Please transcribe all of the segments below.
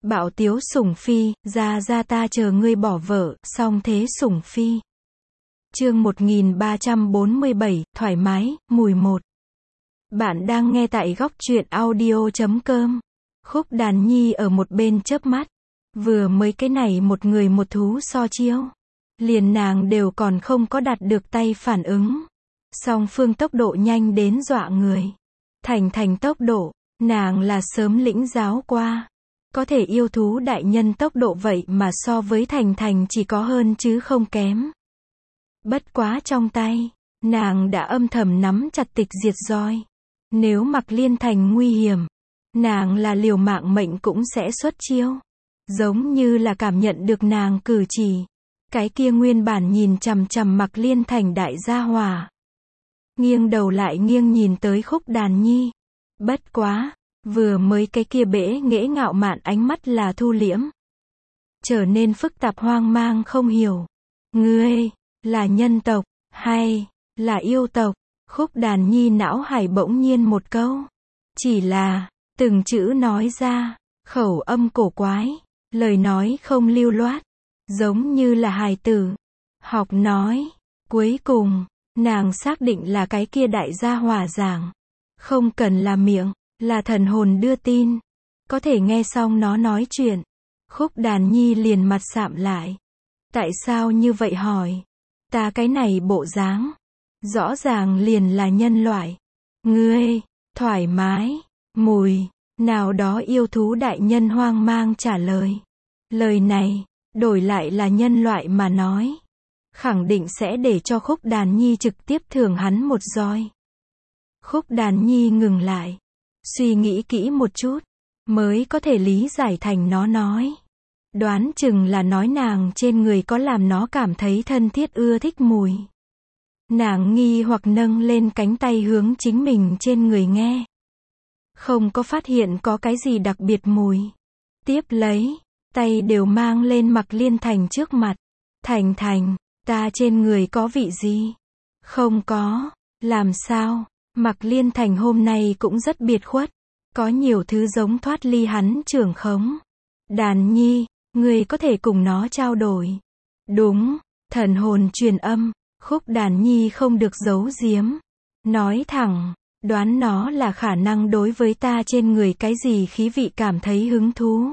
Bạo tiếu sủng phi, ra ta chờ ngươi bỏ vợ, song thế sủng phi. Chương 1347, thoải mái, mùi 1. Bạn đang nghe tại góc truyện audio.com. Khúc Đàn Nhi ở một bên chớp mắt. Vừa mới cái này một người một thú so chiêu. Liền nàng đều còn không có đạt được tay phản ứng. Song phương tốc độ nhanh đến dọa người. Thành tốc độ, nàng là sớm lĩnh giáo qua. Có thể yêu thú đại nhân tốc độ vậy mà so với Thành chỉ có hơn chứ không kém. Bất quá trong tay, nàng đã âm thầm nắm chặt tịch diệt roi. Nếu Mặc Liên Thành nguy hiểm, nàng là liều mạng mệnh cũng sẽ xuất chiêu. Giống như là cảm nhận được nàng cử chỉ. Cái kia nguyên bản nhìn chằm chằm Mặc Liên Thành đại gia hỏa. Nghiêng đầu lại nghiêng nhìn tới Khúc Đàn Nhi. Bất quá, vừa mới cái kia bẽ nghễ ngạo mạn ánh mắt là thu liễm. Trở nên phức tạp hoang mang không hiểu. Ngươi, là nhân tộc, hay là yêu tộc? Khúc Đàn Nhi não hải bỗng nhiên một câu. Chỉ là, từng chữ nói ra, khẩu âm cổ quái, lời nói không lưu loát, giống như là hài tử. Học nói, cuối cùng, nàng xác định là cái kia đại gia hỏa giảng. Không cần là miệng, là thần hồn đưa tin. Có thể nghe xong nó nói chuyện. Khúc Đàn Nhi liền mặt sạm lại. Tại sao như vậy hỏi? Ta cái này bộ dáng, rõ ràng liền là nhân loại. Ngươi, thoải mái, mùi, nào đó yêu thú đại nhân hoang mang trả lời. Lời này, đổi lại là nhân loại mà nói. Khẳng định sẽ để cho Khúc Đàn Nhi trực tiếp thưởng hắn một roi. Khúc Đàn Nhi ngừng lại. Suy nghĩ kỹ một chút, mới có thể lý giải thành nó nói. Đoán chừng là nói nàng trên người có làm nó cảm thấy thân thiết ưa thích mùi. Nàng nghi hoặc nâng lên cánh tay hướng chính mình trên người nghe. Không có phát hiện có cái gì đặc biệt mùi. Tiếp lấy, tay đều mang lên Mặc Liên Thành trước mặt. Thành, ta trên người có vị gì? Không có, làm sao? Mặc Liên Thành hôm nay cũng rất biệt khuất. Có nhiều thứ giống thoát ly hắn trưởng khống. Đàn Nhi, ngươi có thể cùng nó trao đổi. Đúng, thần hồn truyền âm. Khúc Đàn Nhi không được giấu giếm. Nói thẳng, đoán nó là khả năng đối với ta trên người cái gì khí vị cảm thấy hứng thú.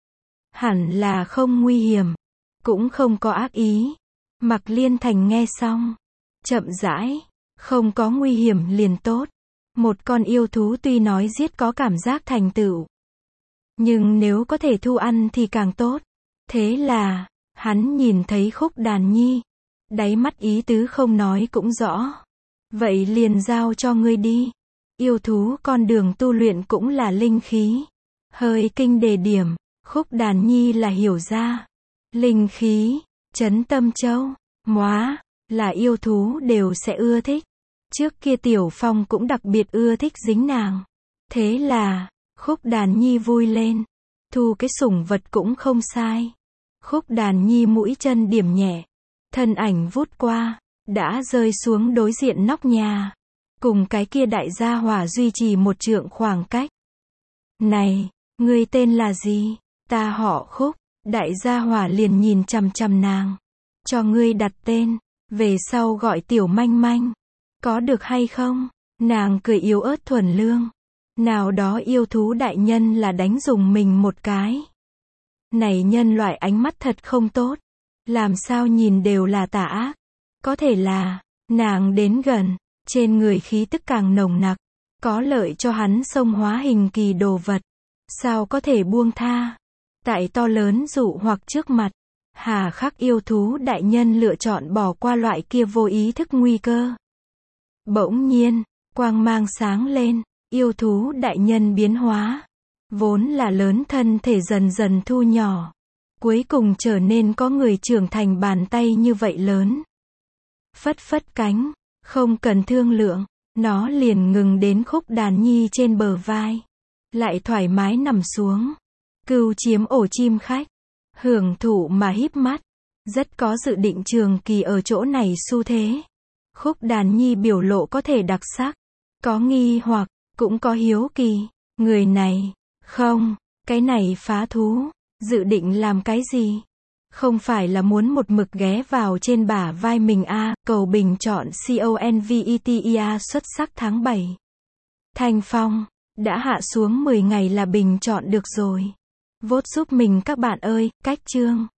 Hẳn là không nguy hiểm. Cũng không có ác ý. Mặc Liên Thành nghe xong. Chậm rãi. Không có nguy hiểm liền tốt. Một con yêu thú tuy nói giết có cảm giác thành tựu. Nhưng nếu có thể thu ăn thì càng tốt. Thế là, hắn nhìn thấy Khúc Đàn Nhi. Đáy mắt ý tứ không nói cũng rõ. Vậy liền giao cho ngươi đi. Yêu thú con đường tu luyện cũng là linh khí. Hơi kinh đề điểm, Khúc Đàn Nhi là hiểu ra. Linh khí, Trấn Tâm Châu, móa, là yêu thú đều sẽ ưa thích. Trước kia Tiểu Phong cũng đặc biệt ưa thích dính nàng. Thế là, Khúc Đàn Nhi vui lên. Thu cái sủng vật cũng không sai. Khúc Đàn Nhi mũi chân điểm nhẹ. Thân ảnh vút qua, đã rơi xuống đối diện nóc nhà. Cùng cái kia đại gia hỏa duy trì một trượng khoảng cách. Này, ngươi tên là gì? Ta họ Khúc. Đại gia hỏa liền nhìn chằm chằm nàng. Cho ngươi đặt tên, về sau gọi Tiểu Manh Manh. Có được hay không? Nàng cười yếu ớt thuần lương. Nào đó yêu thú đại nhân là đánh dùng mình một cái. Này nhân loại ánh mắt thật không tốt. Làm sao nhìn đều là tà ác. Có thể là, nàng đến gần, trên người khí tức càng nồng nặc. Có lợi cho hắn xông hóa hình kỳ đồ vật. Sao có thể buông tha? Tại to lớn dụ hoặc trước mặt. Hà khắc yêu thú đại nhân lựa chọn bỏ qua loại kia vô ý thức nguy cơ. Bỗng nhiên, quang mang sáng lên, yêu thú đại nhân biến hóa. Vốn là lớn thân thể dần dần thu nhỏ. Cuối cùng trở nên có người trưởng thành bàn tay như vậy lớn. Phất cánh, không cần thương lượng, nó liền ngừng đến Khúc Đàn Nhi trên bờ vai. Lại thoải mái nằm xuống. Cưu chiếm ổ chim khách. Hưởng thụ mà híp mắt. Rất có dự định trường kỳ ở chỗ này xu thế. Khúc Đàn Nhi biểu lộ có thể đặc sắc. Có nghi hoặc, cũng có hiếu kỳ. Người này, không, cái này phá thú, Dự định làm cái gì? Không phải là muốn một mực ghé vào trên bả vai mình à, cầu bình chọn CONVETIA xuất sắc tháng 7. Thanh Phong, đã hạ xuống 10 ngày là bình chọn được rồi. Vote giúp mình các bạn ơi, cách chương.